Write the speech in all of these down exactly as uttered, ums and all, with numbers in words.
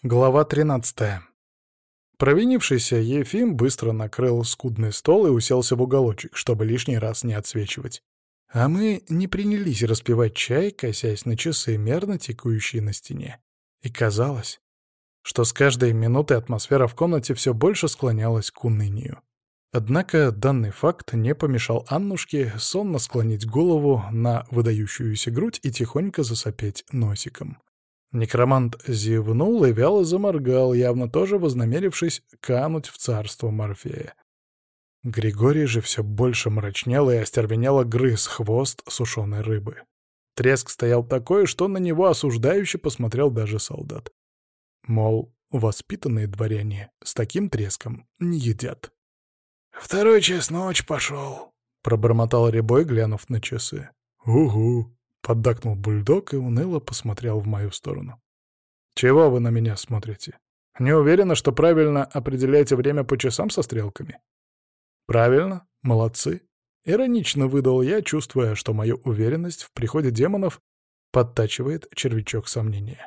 Глава тринадцатая. Провинившийся Ефим быстро накрыл скудный стол и уселся в уголочек, чтобы лишний раз не отсвечивать. А мы не принялись распивать чай, косясь на часы, мерно тикающие на стене. И казалось, что с каждой минутой атмосфера в комнате все больше склонялась к унынию. Однако данный факт не помешал Аннушке сонно склонить голову на выдающуюся грудь и тихонько засопеть носиком. Некромант зевнул и вяло заморгал, явно тоже вознамерившись кануть в царство Морфея. Григорий же все больше мрачнел и остервенело грыз хвост сушеной рыбы. Треск стоял такой, что на него осуждающе посмотрел даже солдат. Мол, воспитанные дворяне с таким треском не едят. «Второй час ночь пошел», — пробормотал Рябой, глянув на часы. «Угу», — поддакнул бульдог и уныло посмотрел в мою сторону. «Чего вы на меня смотрите? Не уверены, что правильно определяете время по часам со стрелками?» «Правильно, молодцы», — иронично выдал я, чувствуя, что мою уверенность в приходе демонов подтачивает червячок сомнения.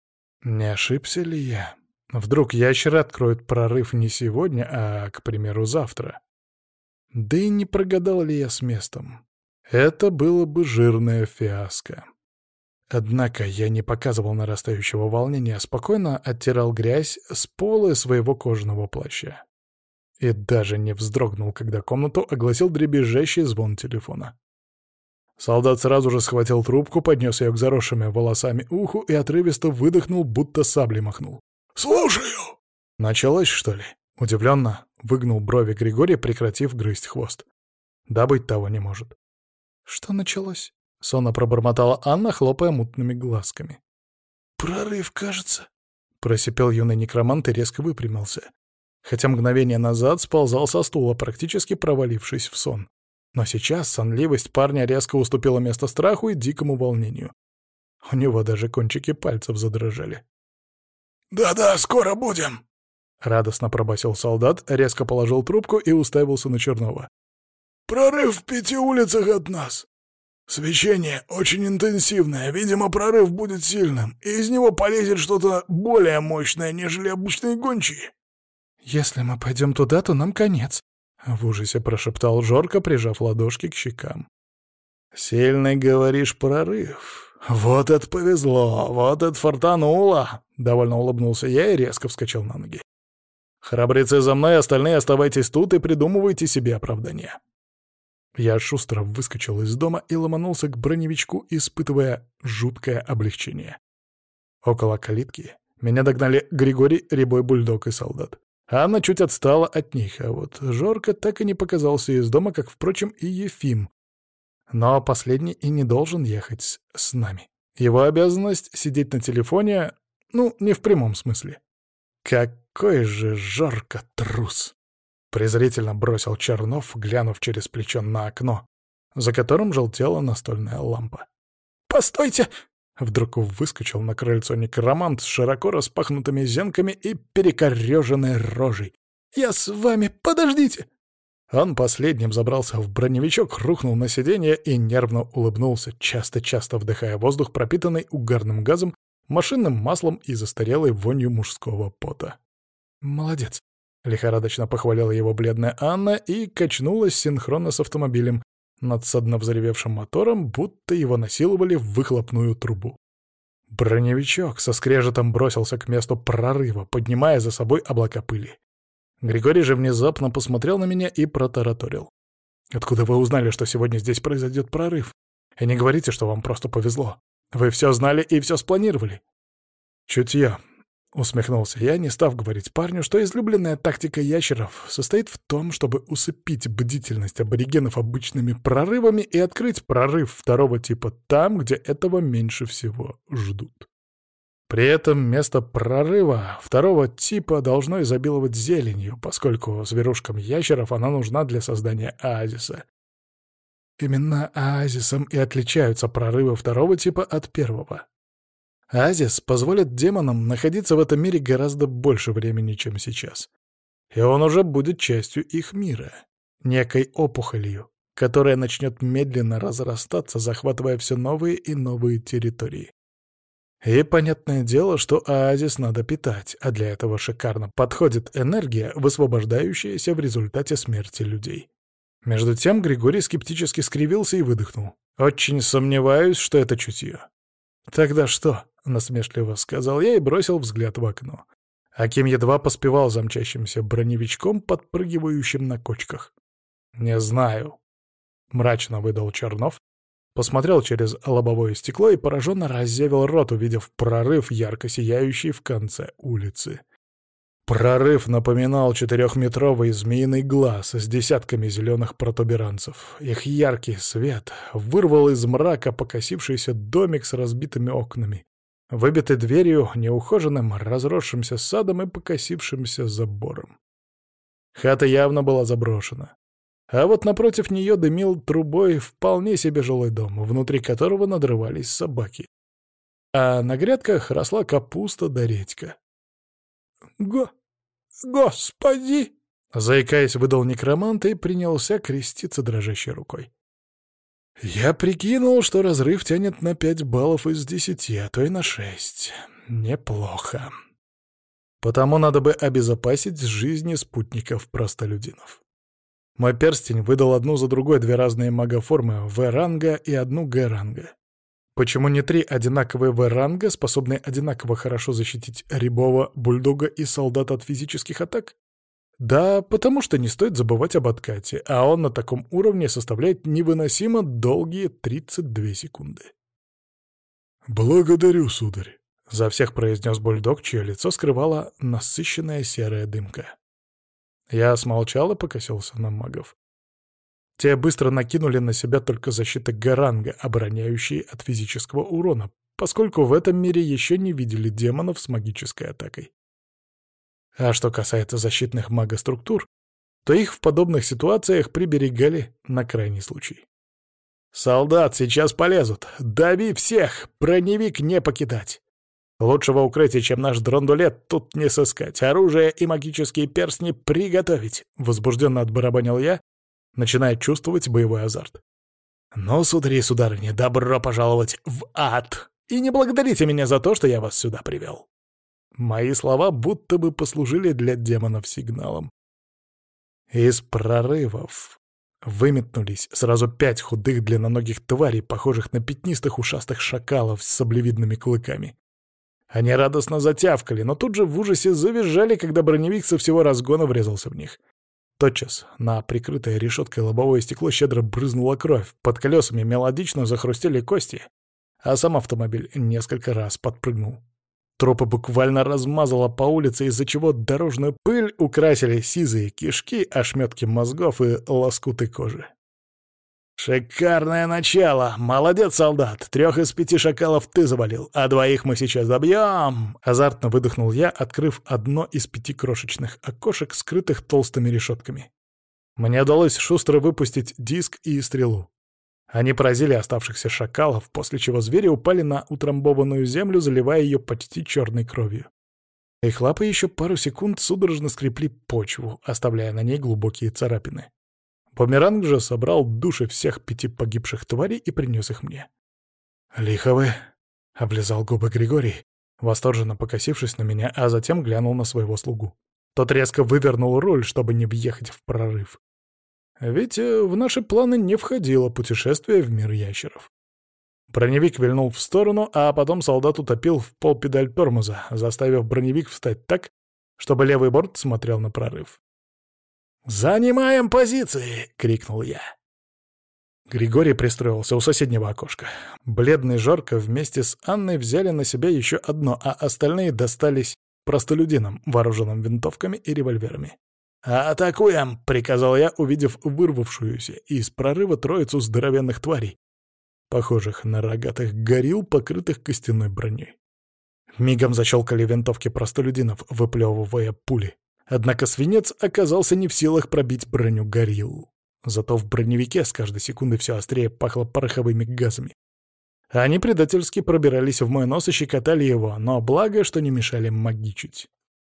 Не ошибся ли я? Вдруг ящеры откроют прорыв не сегодня, а, к примеру, завтра? Да и не прогадал ли я с местом? Это было бы жирная фиаско. Однако я не показывал нарастающего волнения, а спокойно оттирал грязь с пола своего кожаного плаща. И даже не вздрогнул, когда комнату огласил дребезжащий звон телефона. Солдат сразу же схватил трубку, поднес ее к заросшими волосами уху и отрывисто выдохнул, будто саблей махнул. «Слушаю!» «Началось, что ли?» Удивленно выгнул брови Григорий, прекратив грызть хвост. Да быть того не может. «Что началось?» — сонно пробормотала Анна, хлопая мутными глазками. «Прорыв, кажется», — просипел юный некромант и резко выпрямился. Хотя мгновение назад сползал со стула, практически провалившись в сон. Но сейчас сонливость парня резко уступила место страху и дикому волнению. У него даже кончики пальцев задрожали. «Да-да, скоро будем!» — радостно пробасил солдат, резко положил трубку и уставился на Чернова. «Прорыв в пяти улицах от нас. Свечение очень интенсивное, видимо, прорыв будет сильным, и из него полезет что-то более мощное, нежели обычные гончие». «Если мы пойдем туда, то нам конец», — в ужасе прошептал Жорко, прижав ладошки к щекам. «Сильный, говоришь, прорыв. Вот это повезло, вот это фартануло!» — довольно улыбнулся я и резко вскочил на ноги. «Храбрецы за мной, остальные оставайтесь тут и придумывайте себе оправдания». Я шустро выскочил из дома и ломанулся к броневичку, испытывая жуткое облегчение. Около калитки меня догнали Григорий, Рябой, бульдог и солдат. Анна чуть отстала от них, а вот Жорко так и не показался из дома, как, впрочем, и Ефим. Но последний и не должен ехать с, с нами. Его обязанность — сидеть на телефоне, ну, не в прямом смысле. Какой же Жорко трус! Презрительно бросил Чернов, глянув через плечо на окно, за которым желтела настольная лампа. «Постойте!» — вдруг выскочил на крыльцо некромант с широко распахнутыми зенками и перекореженной рожей. «Я с вами! Подождите!» Он последним забрался в броневичок, рухнул на сиденье и нервно улыбнулся, часто-часто вдыхая воздух, пропитанный угарным газом, машинным маслом и застарелой вонью мужского пота. «Молодец!» — лихорадочно похвалила его бледная Анна и качнулась синхронно с автомобилем, надсадно взревевшим мотором, будто его насиловали в выхлопную трубу. Броневичок со скрежетом бросился к месту прорыва, поднимая за собой облака пыли. Григорий же внезапно посмотрел на меня и протараторил. «Откуда вы узнали, что сегодня здесь произойдет прорыв? И не говорите, что вам просто повезло. Вы все знали и все спланировали». «Чутье», — усмехнулся я, не став говорить парню, что излюбленная тактика ящеров состоит в том, чтобы усыпить бдительность аборигенов обычными прорывами и открыть прорыв второго типа там, где этого меньше всего ждут. При этом место прорыва второго типа должно изобиловать зеленью, поскольку зверушкам ящеров она нужна для создания оазиса. Именно оазисом и отличаются прорывы второго типа от первого. Оазис позволит демонам находиться в этом мире гораздо больше времени, чем сейчас. И он уже будет частью их мира, некой опухолью, которая начнет медленно разрастаться, захватывая все новые и новые территории. И понятное дело, что оазис надо питать, а для этого шикарно подходит энергия, высвобождающаяся в результате смерти людей. Между тем Григорий скептически скривился и выдохнул. «Очень сомневаюсь, что это чутье». «Тогда что?» — насмешливо сказал я и бросил взгляд в окно. Аким едва поспевал за мчащимся броневичком, подпрыгивающим на кочках. «Не знаю», — мрачно выдал Чернов, посмотрел через лобовое стекло и пораженно разъявил рот, увидев прорыв, ярко сияющий в конце улицы. Прорыв напоминал четырехметровый змеиный глаз с десятками зеленых протуберанцев. Их яркий свет вырвал из мрака покосившийся домик с разбитыми окнами, выбитой дверью, неухоженным, разросшимся садом и покосившимся забором. Хата явно была заброшена. А вот напротив нее дымил трубой вполне себе жилой дом, внутри которого надрывались собаки. А на грядках росла капуста да редька. «Го... Господи!» — заикаясь, выдал некромант и принялся креститься дрожащей рукой. Я прикинул, что разрыв тянет на пять баллов из десяти, а то и на шесть. Неплохо. Потому надо бы обезопасить жизни спутников-простолюдинов. Мой перстень выдал одну за другой две разные магоформы В-ранга и одну Г-ранга. Почему не три одинаковые В-ранга, способные одинаково хорошо защитить рябого, бульдога и солдата от физических атак? Да, потому что не стоит забывать об откате, а он на таком уровне составляет невыносимо долгие тридцать две секунды. «Благодарю, сударь», — за всех произнес бульдог, чье лицо скрывала насыщенная серая дымка. Я смолчал и покосился на магов. Те быстро накинули на себя только защиты Г-ранга, обороняющие от физического урона, поскольку в этом мире еще не видели демонов с магической атакой. А что касается защитных магоструктур, то их в подобных ситуациях приберегали на крайний случай. «Солдат, сейчас полезут! Дави всех! Броневик не покидать! Лучшего укрытия, чем наш драндулет, тут не сыскать. Оружие и магические перстни приготовить!» — возбужденно отбарабанил я, начиная чувствовать боевой азарт. «Ну, судари и сударыни, добро пожаловать в ад! И не благодарите меня за то, что я вас сюда привел!» Мои слова будто бы послужили для демонов сигналом. Из прорывов выметнулись сразу пять худых длинноногих тварей, похожих на пятнистых ушастых шакалов с саблевидными клыками. Они радостно затявкали, но тут же в ужасе завизжали, когда броневик со всего разгона врезался в них. Тотчас на прикрытое решеткой лобовое стекло щедро брызнула кровь, под колесами мелодично захрустели кости, а сам автомобиль несколько раз подпрыгнул. Трупы буквально размазало по улице, из-за чего дорожную пыль украсили сизые кишки, ошметки мозгов и лоскуты кожи. «Шикарное начало! Молодец, солдат! Трех из пяти шакалов ты завалил, а двоих мы сейчас добьем!» Азартно выдохнул я, открыв одно из пяти крошечных окошек, скрытых толстыми решетками. Мне удалось шустро выпустить диск и стрелу. Они поразили оставшихся шакалов, после чего звери упали на утрамбованную землю, заливая ее почти черной кровью. Их лапы еще пару секунд судорожно скрепли почву, оставляя на ней глубокие царапины. Бумеранг же собрал души всех пяти погибших тварей и принес их мне. «Лихо вы!» — облизал губы Григорий, восторженно покосившись на меня, а затем глянул на своего слугу. Тот резко вывернул руль, чтобы не въехать в прорыв. Ведь в наши планы не входило путешествие в мир ящеров. Броневик вильнул в сторону, а потом солдат утопил в пол педаль тормоза, заставив броневик встать так, чтобы левый борт смотрел на прорыв. «Занимаем позиции!» — крикнул я. Григорий пристроился у соседнего окошка. Бледный Жорко вместе с Анной взяли на себя еще одно, а остальные достались простолюдинам, вооруженным винтовками и револьверами. «Атакуем!» — приказал я, увидев вырвавшуюся из прорыва троицу здоровенных тварей, похожих на рогатых горилл, покрытых костяной броней. Мигом защелкали винтовки простолюдинов, выплевывая пули. Однако свинец оказался не в силах пробить броню горилл. Зато в броневике с каждой секундой все острее пахло пороховыми газами. Они предательски пробирались в мой нос и щекотали его, но благо, что не мешали магичить.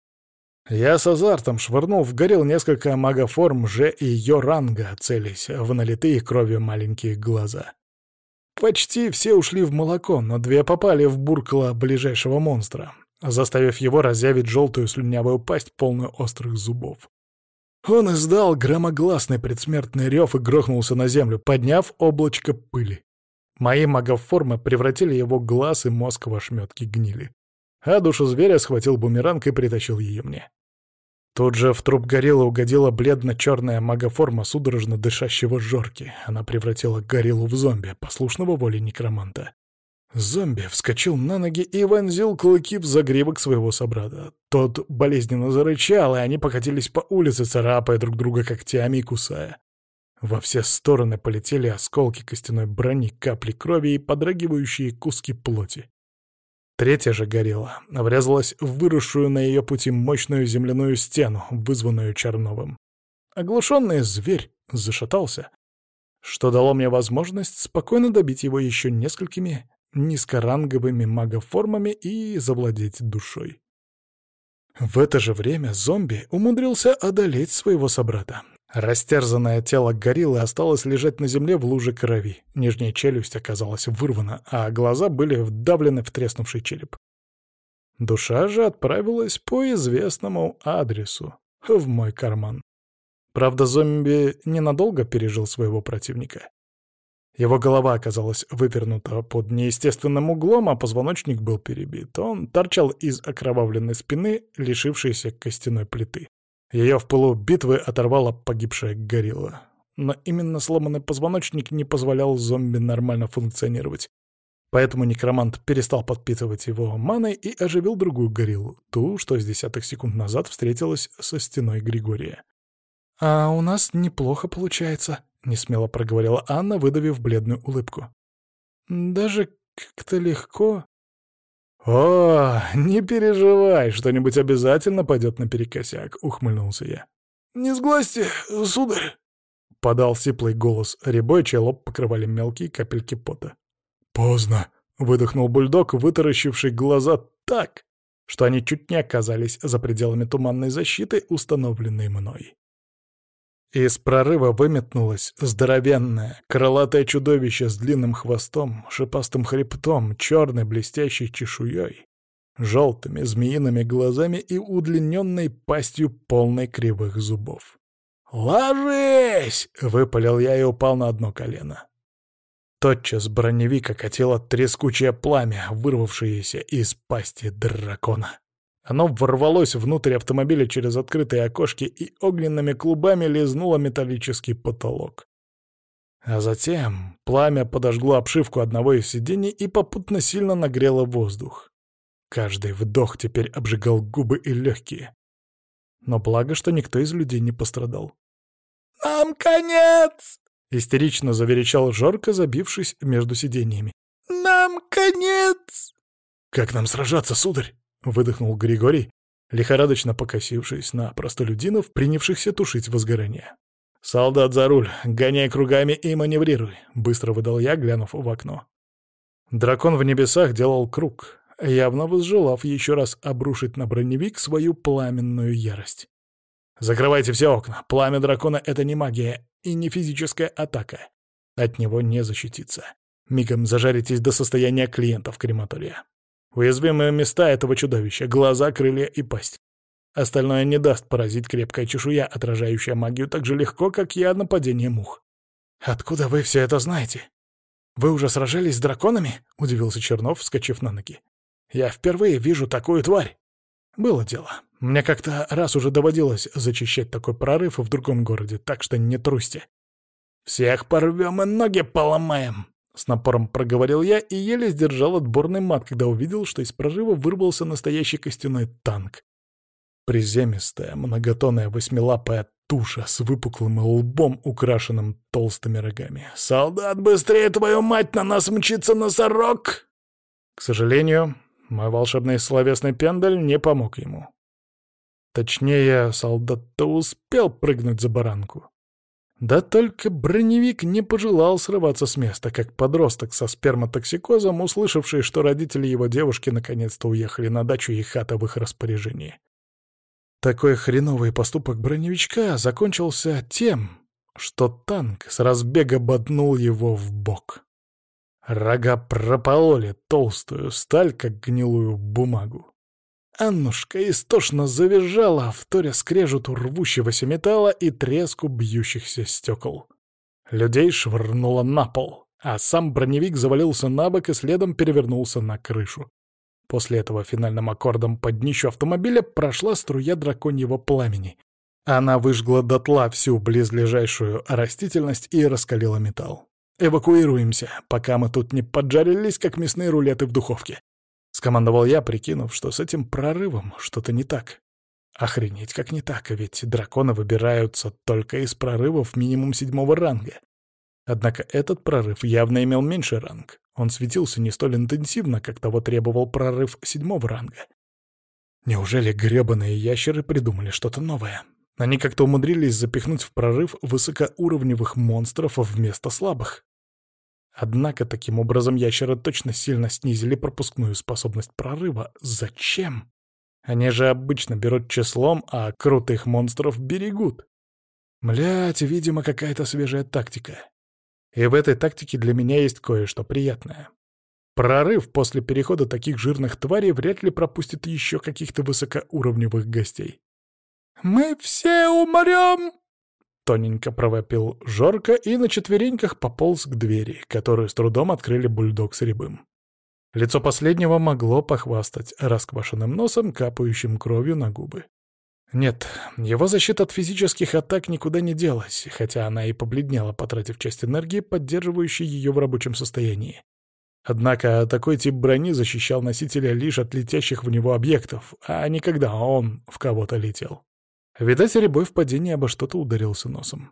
Я с азартом швырнул в горилл несколько магоформ Ж и Йо ранга, целясь в налитые кровью маленькие глаза. Почти все ушли в молоко, но две попали в буркало ближайшего монстра, заставив его разъявить желтую слюнявую пасть, полную острых зубов. Он издал громогласный предсмертный рев и грохнулся на землю, подняв облачко пыли. Мои магоформы превратили его глаз и мозг в ошметки гнили. А душу зверя схватил бумеранг и притащил ее мне. Тут же в труп гориллы угодила бледно-черная магоформа судорожно дышащего Жорки. Она превратила гориллу в зомби, послушного воле некроманта. Зомби вскочил на ноги и вонзил клыки в загривок своего собрата. Тот болезненно зарычал, и они покатились по улице, царапая друг друга когтями и кусая. Во все стороны полетели осколки костяной брони, капли крови и подрагивающие куски плоти. Третья же горилла врезалась в выросшую на ее пути мощную земляную стену, вызванную Черновым. Оглушенный зверь зашатался, что дало мне возможность спокойно добить его еще несколькими низкоранговыми магоформами и завладеть душой. В это же время зомби умудрился одолеть своего собрата. Растерзанное тело гориллы осталось лежать на земле в луже крови. Нижняя челюсть оказалась вырвана, а глаза были вдавлены в треснувший череп. Душа же отправилась по известному адресу, в мой карман. Правда, зомби ненадолго пережил своего противника. Его голова оказалась вывернута под неестественным углом, а позвоночник был перебит. Он торчал из окровавленной спины, лишившейся костяной плиты. Ее в пылу битвы оторвала погибшая горилла. Но именно сломанный позвоночник не позволял зомби нормально функционировать. Поэтому некромант перестал подпитывать его маной и оживил другую гориллу, ту, что с десятых секунд назад встретилась со стеной Григория. «А у нас неплохо получается», — несмело проговорила Анна, выдавив бледную улыбку. «Даже как-то легко». «О, не переживай, что-нибудь обязательно пойдет наперекосяк», — ухмыльнулся я. «Не сглазьте, сударь», — подал сиплый голос рябой, чей лоб покрывали мелкие капельки пота. «Поздно», — выдохнул бульдог, вытаращивший глаза так, что они чуть не оказались за пределами туманной защиты, установленной мной. Из прорыва выметнулось здоровенное, крылатое чудовище с длинным хвостом, шипастым хребтом, черной блестящей чешуей, желтыми змеиными глазами и удлиненной пастью, полной кривых зубов. «Ложись!» — выпалил я и упал на одно колено. Тотчас броневик окатило трескучее пламя, вырвавшееся из пасти дракона. Оно ворвалось внутрь автомобиля через открытые окошки и огненными клубами лизнуло металлический потолок. А затем пламя подожгло обшивку одного из сидений и попутно сильно нагрело воздух. Каждый вдох теперь обжигал губы и легкие. Но благо, что никто из людей не пострадал. «Нам конец!» — истерично заверещал Жорка, забившись между сиденьями. «Нам конец!» «Как нам сражаться, сударь?» — выдохнул Григорий, лихорадочно покосившись на простолюдинов, принявшихся тушить возгорание. «Солдат за руль, гоняй кругами и маневрируй», — быстро выдал я, глянув в окно. Дракон в небесах делал круг, явно возжелав еще раз обрушить на броневик свою пламенную ярость. «Закрывайте все окна. Пламя дракона — это не магия и не физическая атака. От него не защититься. Мигом зажаритесь до состояния клиентов крематория. Уязвимые места этого чудовища — глаза, крылья и пасть. Остальное не даст поразить крепкая чешуя, отражающая магию так же легко, как я нападение мух». «Откуда вы все это знаете? Вы уже сражались с драконами?» — удивился Чернов, вскочив на ноги. «Я впервые вижу такую тварь». «Было дело. Мне как-то раз уже доводилось зачищать такой прорыв в другом городе, так что не трусьте». «Всех порвем и ноги поломаем», — с напором проговорил я и еле сдержал отборный мат, когда увидел, что из прорыва вырвался настоящий костяной танк. Приземистая, многотонная восьмилапая туша с выпуклым лбом, украшенным толстыми рогами. «Солдат, быстрее, твою мать, на нас мчится носорог!» К сожалению, мой волшебный словесный пендаль не помог ему. Точнее, солдат-то успел прыгнуть за баранку. Да только броневик не пожелал срываться с места, как подросток со сперматоксикозом, услышавший, что родители его девушки наконец-то уехали на дачу и хата в их распоряжении. Такой хреновый поступок броневичка закончился тем, что танк с разбега боднул его в бок. Рога пропололи толстую сталь, как гнилую бумагу. Аннушка истошно завизжала, вторя скрежету рвущегося металла и треску бьющихся стекол. Людей швырнуло на пол, а сам броневик завалился на бок и следом перевернулся на крышу. После этого финальным аккордом под днищу автомобиля прошла струя драконьего пламени. Она выжгла дотла всю близлежащую растительность и раскалила металл. «Эвакуируемся, пока мы тут не поджарились, как мясные рулеты в духовке», — скомандовал я, прикинув, что с этим прорывом что-то не так. Охренеть, как не так, ведь драконы выбираются только из прорывов минимум седьмого ранга. Однако этот прорыв явно имел меньший ранг. Он светился не столь интенсивно, как того требовал прорыв седьмого ранга. Неужели гребаные ящеры придумали что-то новое? Они как-то умудрились запихнуть в прорыв высокоуровневых монстров вместо слабых. Однако таким образом ящеры точно сильно снизили пропускную способность прорыва. Зачем? Они же обычно берут числом, а крутых монстров берегут. Млять, видимо, какая-то свежая тактика. И в этой тактике для меня есть кое-что приятное. Прорыв после перехода таких жирных тварей вряд ли пропустит еще каких-то высокоуровневых гостей. «Мы все умрем!» — тоненько провопил Жорка и на четвереньках пополз к двери, которую с трудом открыли бульдог с Рябым. Лицо последнего могло похвастать расквашенным носом, капающим кровью на губы. Нет, его защита от физических атак никуда не делась, хотя она и побледнела, потратив часть энергии, поддерживающей ее в рабочем состоянии. Однако такой тип брони защищал носителя лишь от летящих в него объектов, а не когда он в кого-то летел. Видать, Рябой в падении обо что-то ударился носом.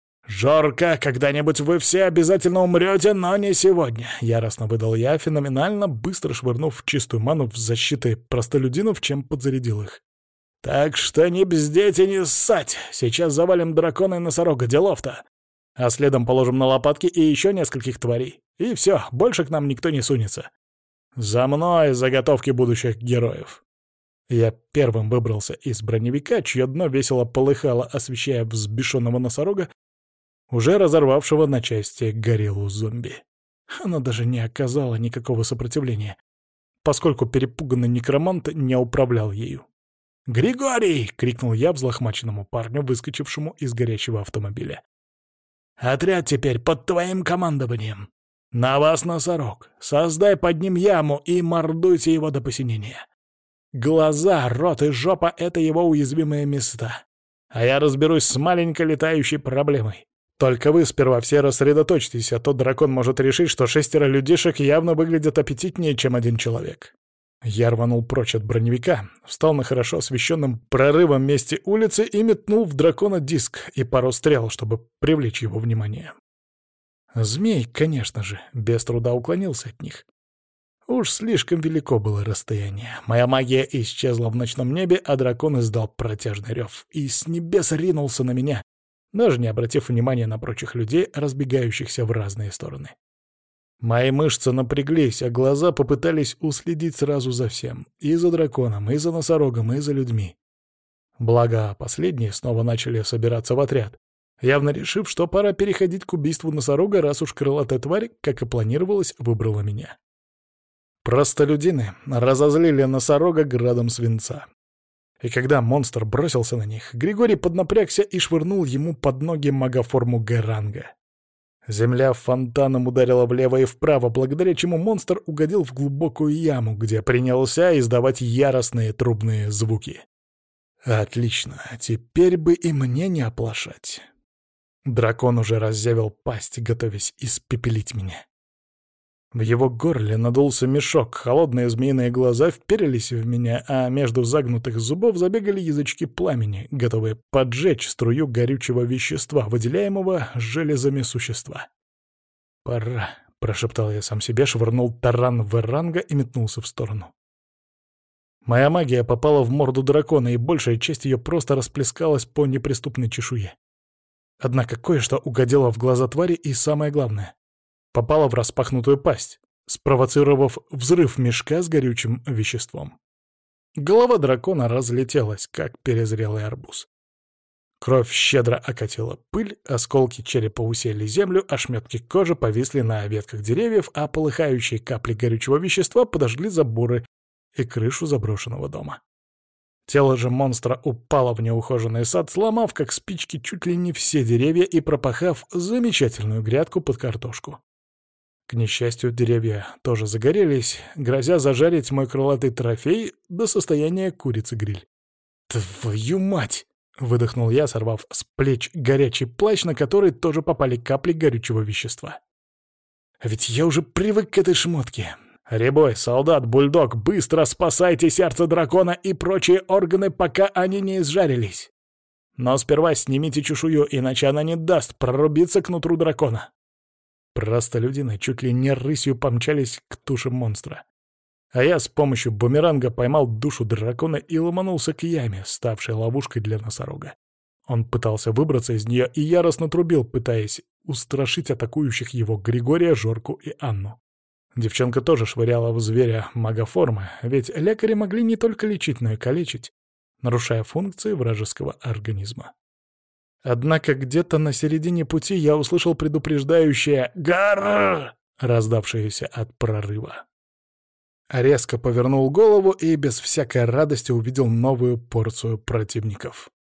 «Жорка, когда-нибудь вы все обязательно умрете, но не сегодня!» — яростно выдал я, феноменально быстро швырнув чистую ману в защиты простолюдинов, чем подзарядил их. «Так что не бздеть и не ссать! Сейчас завалим дракона и носорога, делов-то! А следом положим на лопатки и еще нескольких тварей. И все, больше к нам никто не сунется. За мной заготовки будущих героев!» Я первым выбрался из броневика, чье дно весело полыхало, освещая взбешенного носорога, уже разорвавшего на части гориллу-зомби. Она даже не оказала никакого сопротивления, поскольку перепуганный некромант не управлял ею. «Григорий!» — крикнул я взлохмаченному парню, выскочившему из горящего автомобиля. «Отряд теперь под твоим командованием. На вас, носорог. Создай под ним яму и мордуйте его до посинения. Глаза, рот и жопа — это его уязвимые места. А я разберусь с маленькой летающей проблемой. Только вы сперва все рассредоточьтесь, а то дракон может решить, что шестеро людишек явно выглядят аппетитнее, чем один человек». Я рванул прочь от броневика, встал на хорошо освещенном прорывом месте улицы и метнул в дракона диск и пару стрел, чтобы привлечь его внимание. Змей, конечно же, без труда уклонился от них. Уж слишком велико было расстояние. Моя магия исчезла в ночном небе, а дракон издал протяжный рев и с небес ринулся на меня, даже не обратив внимания на прочих людей, разбегающихся в разные стороны. Мои мышцы напряглись, а глаза попытались уследить сразу за всем. И за драконом, и за носорогом, и за людьми. Благо, последние снова начали собираться в отряд, явно решив, что пора переходить к убийству носорога, раз уж крылатая тварь, как и планировалось, выбрала меня. Простолюдины разозлили носорога градом свинца. И когда монстр бросился на них, Григорий поднапрягся и швырнул ему под ноги магоформу Г-ранга. Земля фонтаном ударила влево и вправо, благодаря чему монстр угодил в глубокую яму, где принялся издавать яростные трубные звуки. Отлично, теперь бы и мне не оплошать. Дракон уже разъявил пасть, готовясь испепелить меня. В его горле надулся мешок, холодные змеиные глаза вперились в меня, а между загнутых зубов забегали язычки пламени, готовые поджечь струю горючего вещества, выделяемого железами существа. «Пора», — прошептал я сам себе, швырнул таран в ранга и метнулся в сторону. Моя магия попала в морду дракона, и большая часть ее просто расплескалась по неприступной чешуе. Однако кое-что угодило в глаза твари, и самое главное — попала в распахнутую пасть, спровоцировав взрыв мешка с горючим веществом. Голова дракона разлетелась, как перезрелый арбуз. Кровь щедро окатила пыль, осколки черепа усеяли землю, ошметки кожи повисли на ветках деревьев, а полыхающие капли горючего вещества подожгли заборы и крышу заброшенного дома. Тело же монстра упало в неухоженный сад, сломав, как спички, чуть ли не все деревья и пропахав замечательную грядку под картошку. К несчастью, деревья тоже загорелись, грозя зажарить мой крылатый трофей до состояния курицы-гриль. «Твою мать!» — выдохнул я, сорвав с плеч горячий плащ, на который тоже попали капли горючего вещества. «А ведь я уже привык к этой шмотке. Рябой, солдат, бульдог, быстро спасайте сердце дракона и прочие органы, пока они не изжарились. Но сперва снимите чешую, иначе она не даст прорубиться к нутру дракона». Простолюдины чуть ли не рысью помчались к туше монстра. А я с помощью бумеранга поймал душу дракона и ломанулся к яме, ставшей ловушкой для носорога. Он пытался выбраться из нее и яростно трубил, пытаясь устрашить атакующих его Григория, Жорку и Анну. Девчонка тоже швыряла в зверя магоформы, ведь лекари могли не только лечить, но и калечить, нарушая функции вражеского организма. Однако где-то на середине пути я услышал предупреждающее «Гар!», раздавшееся от прорыва. Резко повернул голову и без всякой радости увидел новую порцию противников.